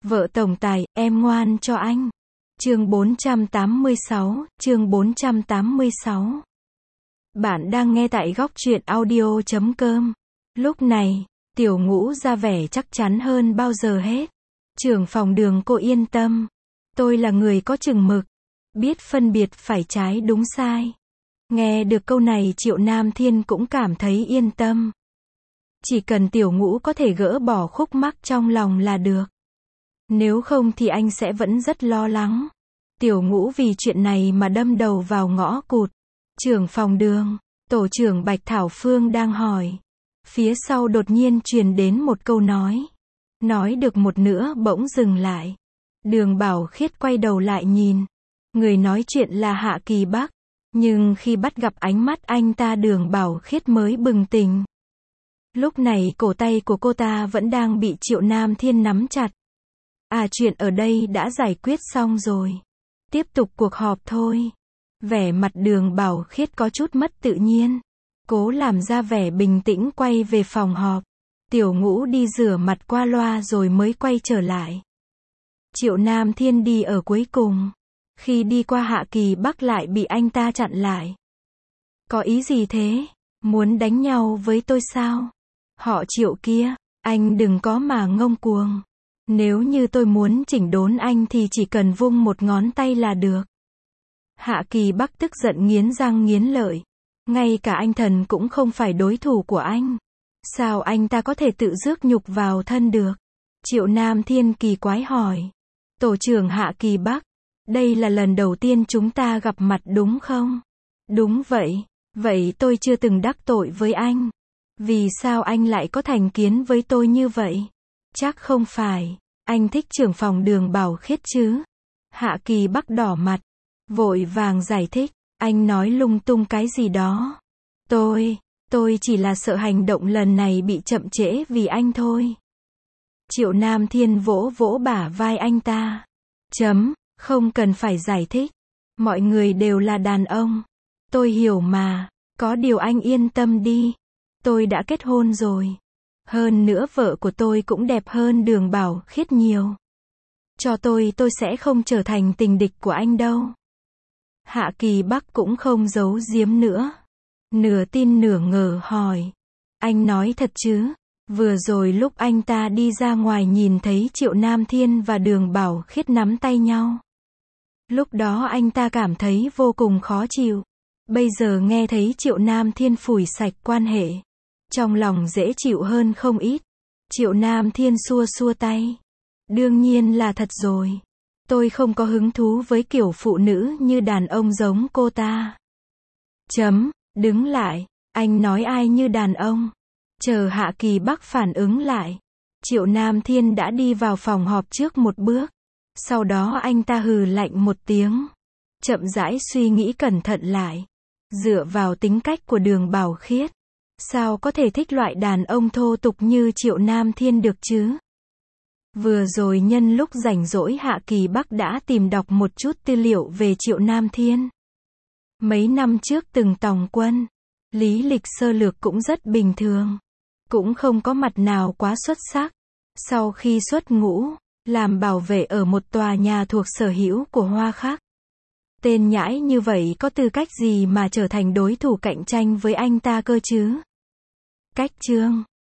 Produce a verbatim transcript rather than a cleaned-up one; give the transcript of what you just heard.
Vợ tổng tài, em ngoan cho anh. Chương bốn trăm tám mươi sáu, chương bốn trăm tám mươi sáu. Bạn đang nghe tại góc truyện audio chấm com. Lúc này, Tiểu Ngũ ra vẻ chắc chắn hơn bao giờ hết. Trưởng phòng Đường, cô yên tâm. Tôi là người có chừng mực, biết phân biệt phải trái đúng sai. Nghe được câu này Triệu Nam Thiên cũng cảm thấy yên tâm. Chỉ cần Tiểu Ngũ có thể gỡ bỏ khúc mắc trong lòng là được. Nếu không thì anh sẽ vẫn rất lo lắng. Tiểu Ngũ vì chuyện này mà đâm đầu vào ngõ cụt. Trưởng phòng Đường, tổ trưởng Bạch Thảo Phương đang hỏi. Phía sau đột nhiên truyền đến một câu nói. Nói được một nửa bỗng dừng lại. Đường Bảo Khiết quay đầu lại nhìn. Người nói chuyện là Hạ Kỳ Bắc. Nhưng khi bắt gặp ánh mắt anh ta Đường Bảo Khiết mới bừng tỉnh. Lúc này cổ tay của cô ta vẫn đang bị Triệu Nam Thiên nắm chặt. À, chuyện ở đây đã giải quyết xong rồi. Tiếp tục cuộc họp thôi. Vẻ mặt Đường Bảo Khiết có chút mất tự nhiên. Cố làm ra vẻ bình tĩnh quay về phòng họp. Tiểu Ngũ đi rửa mặt qua loa rồi mới quay trở lại. Triệu Nam Thiên đi ở cuối cùng. Khi đi qua Hạ Kỳ Bắc lại bị anh ta chặn lại. Có ý gì thế? Muốn đánh nhau với tôi sao? Họ Triệu kia, anh đừng có mà ngông cuồng. Nếu như tôi muốn chỉnh đốn anh thì chỉ cần vung một ngón tay là được. Hạ Kỳ Bắc tức giận nghiến răng nghiến lợi. Ngay cả anh thần cũng không phải đối thủ của anh. Sao anh ta có thể tự rước nhục vào thân được? Triệu Nam Thiên kỳ quái hỏi. Tổ trưởng Hạ Kỳ Bắc, đây là lần đầu tiên chúng ta gặp mặt đúng không? Đúng vậy. Vậy tôi chưa từng đắc tội với anh. Vì sao anh lại có thành kiến với tôi như vậy? Chắc không phải, anh thích trưởng phòng Đường Bảo Khiết chứ? Hạ Kỳ Bắc đỏ mặt, vội vàng giải thích, anh nói lung tung cái gì đó. Tôi, tôi chỉ là sợ hành động lần này bị chậm trễ vì anh thôi. Triệu Nam Thiên vỗ vỗ bả vai anh ta. Chấm, không cần phải giải thích. Mọi người đều là đàn ông. Tôi hiểu mà, có điều anh yên tâm đi. Tôi đã kết hôn rồi. Hơn nữa vợ của tôi cũng đẹp hơn Đường Bảo Khiết nhiều. Cho tôi tôi sẽ không trở thành tình địch của anh đâu. Hạ Kỳ Bắc cũng không giấu giếm nữa. Nửa tin nửa ngờ hỏi. Anh nói thật chứ? Vừa rồi lúc anh ta đi ra ngoài nhìn thấy Triệu Nam Thiên và Đường Bảo Khiết nắm tay nhau. Lúc đó anh ta cảm thấy vô cùng khó chịu. Bây giờ nghe thấy Triệu Nam Thiên phủi sạch quan hệ. Trong lòng dễ chịu hơn không ít. Triệu Nam Thiên xua xua tay. Đương nhiên là thật rồi. Tôi không có hứng thú với kiểu phụ nữ như đàn ông giống cô ta. Chấm, đứng lại. Anh nói ai như đàn ông? Chờ Hạ Kỳ Bắc phản ứng lại. Triệu Nam Thiên đã đi vào phòng họp trước một bước. Sau đó anh ta hừ lạnh một tiếng. Chậm rãi suy nghĩ cẩn thận lại. Dựa vào tính cách của Đường Bảo Khiết, sao có thể thích loại đàn ông thô tục như Triệu Nam Thiên được chứ? Vừa rồi nhân lúc rảnh rỗi Hạ Kỳ Bắc đã tìm đọc một chút tư liệu về Triệu Nam Thiên. Mấy năm trước từng tòng quân, lý lịch sơ lược cũng rất bình thường. Cũng không có mặt nào quá xuất sắc. Sau khi xuất ngũ, làm bảo vệ ở một tòa nhà thuộc sở hữu của Hoa Khắc. Tên nhãi như vậy có tư cách gì mà trở thành đối thủ cạnh tranh với anh ta cơ chứ? Cách chương